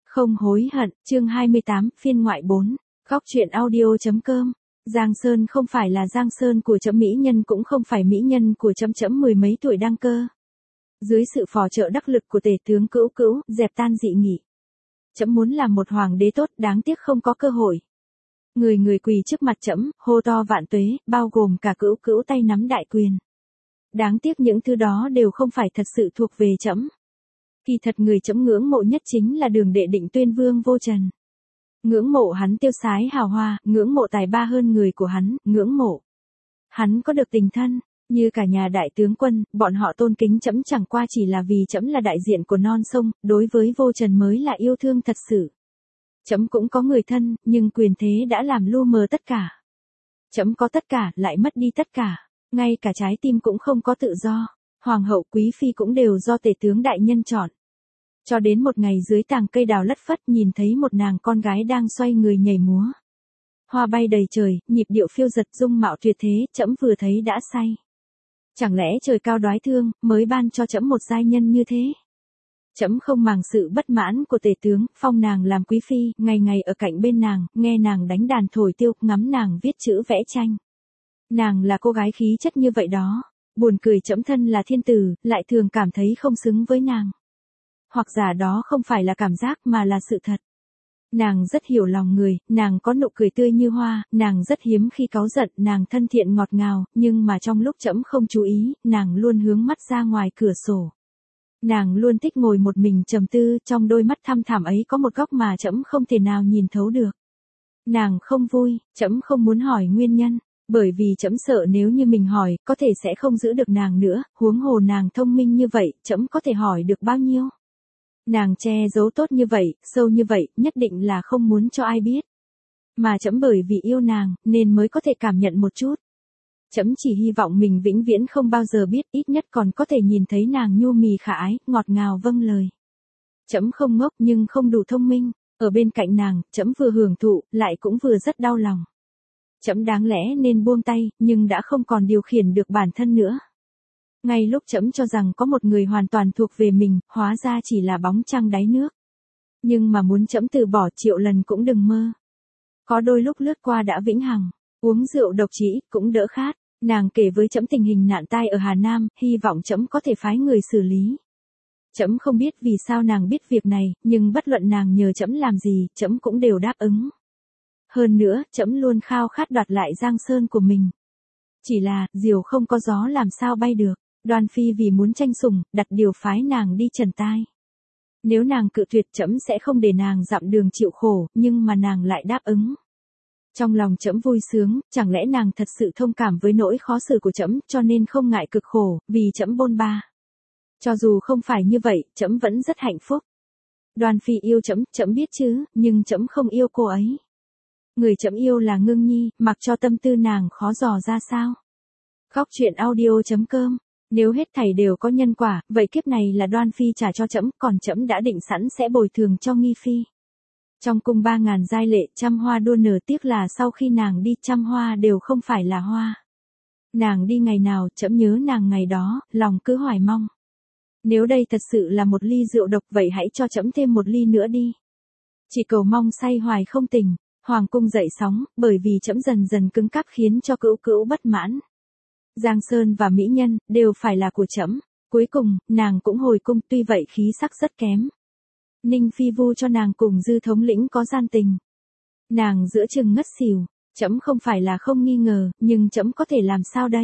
Không hối hận, chương 28, phiên ngoại 4, góc truyện audio.com. Giang Sơn không phải là Giang Sơn của trẫm, mỹ nhân cũng không phải mỹ nhân của trẫm mười mấy tuổi đăng cơ. Dưới sự phò trợ đắc lực của tể tướng Cữu Cữu, dẹp tan dị nghị. Trẫm muốn làm một hoàng đế tốt, đáng tiếc không có cơ hội. Người người quỳ trước mặt trẫm, hô to vạn tuế, bao gồm cả Cữu Cữu tay nắm đại quyền. Đáng tiếc những thứ đó đều không phải thật sự thuộc về trẫm. Kỳ thật người trẫm ngưỡng mộ nhất chính là Đường Đệ Định Tuyên Vương Vô Trần. Ngưỡng mộ hắn tiêu sái hào hoa, ngưỡng mộ tài ba hơn người của hắn, ngưỡng mộ hắn có được tình thân, như cả nhà đại tướng quân, bọn họ tôn kính trẫm chẳng qua chỉ là vì trẫm là đại diện của non sông, đối với Vô Trần mới là yêu thương thật sự. Trẫm cũng có người thân, nhưng quyền thế đã làm lu mờ tất cả. Trẫm có tất cả, lại mất đi tất cả, ngay cả trái tim cũng không có tự do. Hoàng hậu quý phi cũng đều do tể tướng đại nhân chọn. Cho đến một ngày dưới tàng cây đào lất phất nhìn thấy một nàng con gái đang xoay người nhảy múa. Hoa bay đầy trời, nhịp điệu phiêu giật dung mạo tuyệt thế, trẫm vừa thấy đã say. Chẳng lẽ trời cao đoái thương, mới ban cho trẫm một giai nhân như thế? Trẫm không màng sự bất mãn của tể tướng, phong nàng làm quý phi, ngày ngày ở cạnh bên nàng, nghe nàng đánh đàn thổi tiêu, ngắm nàng viết chữ vẽ tranh. Nàng là cô gái khí chất như vậy đó. Buồn cười trẫm thân là thiên tử, lại thường cảm thấy không xứng với nàng. Hoặc giả đó không phải là cảm giác mà là sự thật. Nàng rất hiểu lòng người, nàng có nụ cười tươi như hoa, nàng rất hiếm khi cáu giận, nàng thân thiện ngọt ngào, nhưng mà trong lúc trẫm không chú ý, nàng luôn hướng mắt ra ngoài cửa sổ. Nàng luôn thích ngồi một mình trầm tư, trong đôi mắt thăm thẳm ấy có một góc mà trẫm không thể nào nhìn thấu được. Nàng không vui, trẫm không muốn hỏi nguyên nhân. Bởi vì trẫm sợ nếu như mình hỏi, có thể sẽ không giữ được nàng nữa, huống hồ nàng thông minh như vậy, trẫm có thể hỏi được bao nhiêu. Nàng che giấu tốt như vậy, sâu như vậy, nhất định là không muốn cho ai biết. Mà trẫm bởi vì yêu nàng, nên mới có thể cảm nhận một chút. Trẫm chỉ hy vọng mình vĩnh viễn không bao giờ biết, ít nhất còn có thể nhìn thấy nàng nhu mì khả ái, ngọt ngào vâng lời. Trẫm không ngốc nhưng không đủ thông minh, ở bên cạnh nàng, trẫm vừa hưởng thụ, lại cũng vừa rất đau lòng. Trẫm đáng lẽ nên buông tay, nhưng đã không còn điều khiển được bản thân nữa. Ngay lúc trẫm cho rằng có một người hoàn toàn thuộc về mình, hóa ra chỉ là bóng trăng đáy nước. Nhưng mà muốn trẫm từ bỏ triệu lần cũng đừng mơ. Có đôi lúc lướt qua đã vĩnh hằng, uống rượu độc chỉ, cũng đỡ khát. Nàng kể với trẫm tình hình nạn tai ở Hà Nam, hy vọng trẫm có thể phái người xử lý. Trẫm không biết vì sao nàng biết việc này, nhưng bất luận nàng nhờ trẫm làm gì, trẫm cũng đều đáp ứng. Hơn nữa, trẫm luôn khao khát đoạt lại Giang Sơn của mình. Chỉ là, diều không có gió làm sao bay được, Đoan Phi vì muốn tranh sủng, đặt điều phái nàng đi trần tai. Nếu nàng cự tuyệt trẫm sẽ không để nàng dặm đường chịu khổ, nhưng mà nàng lại đáp ứng. Trong lòng trẫm vui sướng, chẳng lẽ nàng thật sự thông cảm với nỗi khó xử của trẫm, cho nên không ngại cực khổ, vì trẫm bôn ba. Cho dù không phải như vậy, trẫm vẫn rất hạnh phúc. Đoan Phi yêu trẫm biết chứ, nhưng trẫm không yêu cô ấy. Người trẫm yêu là Ngưng Nhi, mặc cho tâm tư nàng khó dò ra sao. Góc truyện audio.com. Nếu hết thảy đều có nhân quả, vậy kiếp này là Đoan Phi trả cho trẫm, còn trẫm đã định sẵn sẽ bồi thường cho Nghi Phi. Trong cung 3000 giai lệ, trăm hoa đua nở, tiếc là sau khi nàng đi, trăm hoa đều không phải là hoa. Nàng đi ngày nào, trẫm nhớ nàng ngày đó, lòng cứ hoài mong. Nếu đây thật sự là một ly rượu độc, vậy hãy cho trẫm thêm một ly nữa đi. Chỉ cầu mong say hoài không tỉnh. Hoàng cung dậy sóng, bởi vì trẫm dần dần cứng cáp khiến cho Cữu Cữu bất mãn. Giang Sơn và mỹ nhân, đều phải là của trẫm. Cuối cùng, nàng cũng hồi cung, tuy vậy khí sắc rất kém. Ninh Phi vu cho nàng cùng Dư thống lĩnh có gian tình. Nàng giữa chừng ngất xỉu, trẫm không phải là không nghi ngờ, nhưng trẫm có thể làm sao đây?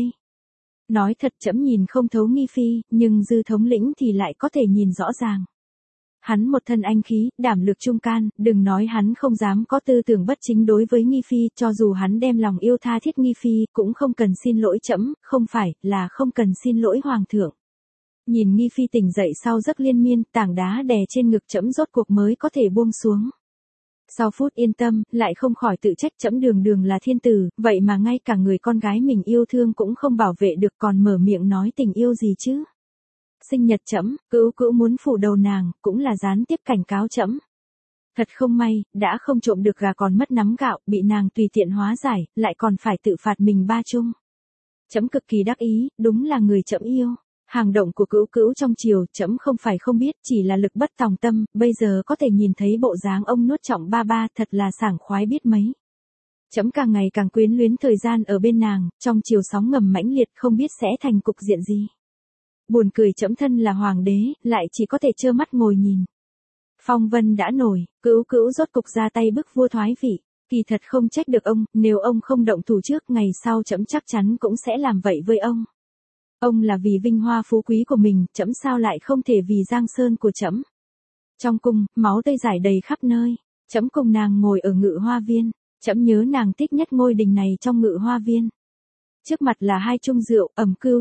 Nói thật trẫm nhìn không thấu Nghi Phi, nhưng Dư thống lĩnh thì lại có thể nhìn rõ ràng. Hắn một thân anh khí, đảm lực trung can, đừng nói hắn không dám có tư tưởng bất chính đối với Nghi Phi, cho dù hắn đem lòng yêu tha thiết Nghi Phi, cũng không cần xin lỗi trẫm, không phải là không cần xin lỗi hoàng thượng. Nhìn Nghi Phi tỉnh dậy sau giấc liên miên, tảng đá đè trên ngực trẫm rốt cuộc mới có thể buông xuống. Sau phút yên tâm, lại không khỏi tự trách trẫm đường đường là thiên tử, vậy mà ngay cả người con gái mình yêu thương cũng không bảo vệ được, còn mở miệng nói tình yêu gì chứ. Sinh nhật trẫm, Cữu Cữu muốn phủ đầu nàng, cũng là gián tiếp cảnh cáo trẫm. Thật không may, đã không trộm được gà còn mất nắm gạo, bị nàng tùy tiện hóa giải, lại còn phải tự phạt mình ba chung. Trẫm cực kỳ đắc ý, đúng là người trẫm yêu. Hành động của Cữu Cữu trong triều, trẫm không phải không biết, chỉ là lực bất tòng tâm, bây giờ có thể nhìn thấy bộ dáng ông nuốt trọng ba ba, thật là sảng khoái biết mấy. Trẫm càng ngày càng quyến luyến thời gian ở bên nàng, trong triều sóng ngầm mãnh liệt không biết sẽ thành cục diện gì. Buồn cười, trẫm thân là hoàng đế, lại chỉ có thể trơ mắt ngồi nhìn. Phong vân đã nổi, Cữu Cữu rốt cục ra tay bức vua thoái vị. Kỳ thật không trách được ông, nếu ông không động thủ trước, ngày sau trẫm chắc chắn cũng sẽ làm vậy với ông. Ông là vì vinh hoa phú quý của mình, trẫm sao lại không thể vì giang sơn của trẫm. Trong cung, máu tươi rải đầy khắp nơi. Trẫm cùng nàng ngồi ở Ngự Hoa Viên. Trẫm nhớ nàng thích nhất ngôi đình này trong Ngự Hoa Viên. Trước mặt là hai chung rượu, Ẩm Cưu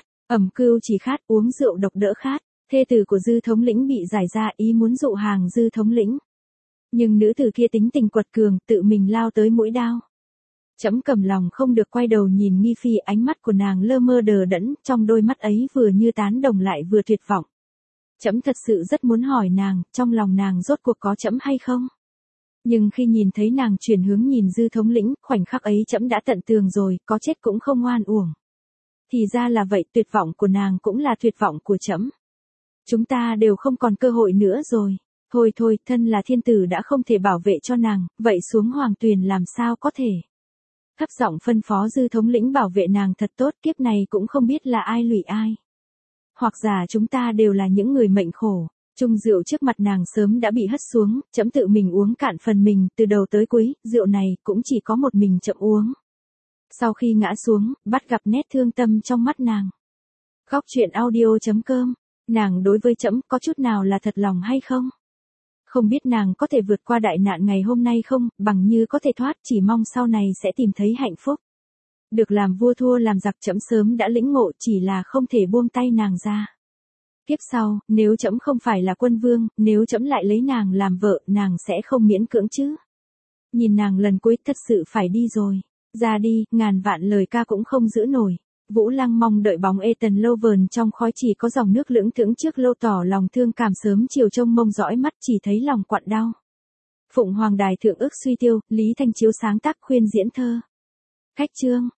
chỉ khát, uống rượu độc đỡ khát. Thê tử của Dư thống lĩnh bị giải ra, ý muốn dụ hàng Dư thống lĩnh. Nhưng nữ tử kia tính tình quật cường, tự mình lao tới mũi đao. Trẫm cầm lòng không được quay đầu nhìn Nghi Phi, ánh mắt của nàng lơ mơ đờ đẫn, trong đôi mắt ấy vừa như tán đồng lại vừa tuyệt vọng. Trẫm thật sự rất muốn hỏi nàng, trong lòng nàng rốt cuộc có trẫm hay không? Nhưng khi nhìn thấy nàng chuyển hướng nhìn Dư thống lĩnh, khoảnh khắc ấy trẫm đã tận tường rồi, có chết cũng không oan uổng. Thì ra là vậy, tuyệt vọng của nàng cũng là tuyệt vọng của trẫm. Chúng ta đều không còn cơ hội nữa rồi. Thôi, thân là thiên tử đã không thể bảo vệ cho nàng, vậy xuống hoàng tuyền làm sao có thể. Thấp giọng phân phó Dư thống lĩnh bảo vệ nàng thật tốt, kiếp này cũng không biết là ai lụy ai. Hoặc giả chúng ta đều là những người mệnh khổ. Chung rượu trước mặt nàng sớm đã bị hất xuống, trẫm tự mình uống cạn phần mình, từ đầu tới cuối, rượu này cũng chỉ có một mình trẫm uống. Sau khi ngã xuống, bắt gặp nét thương tâm trong mắt nàng. Góc truyện audio.com, nàng đối với trẫm có chút nào là thật lòng hay không? Không biết nàng có thể vượt qua đại nạn ngày hôm nay không, bằng như có thể thoát, chỉ mong sau này sẽ tìm thấy hạnh phúc. Được làm vua thua làm giặc, trẫm sớm đã lĩnh ngộ, chỉ là không thể buông tay nàng ra. Kiếp sau, nếu trẫm không phải là quân vương, nếu trẫm lại lấy nàng làm vợ, nàng sẽ không miễn cưỡng chứ. Nhìn nàng lần cuối, thật sự phải đi rồi. Ra đi, ngàn vạn lời ca cũng không giữ nổi. Vũ Lăng mong đợi bóng Ethan Loven trong khói, chỉ có dòng nước lững thững trước lâu tỏ lòng thương cảm, sớm chiều trông mông dõi mắt, chỉ thấy lòng quặn đau. Phụng Hoàng đài thượng ước suy tiêu, Lý Thanh Chiếu sáng tác khuyên diễn thơ. Khách chương.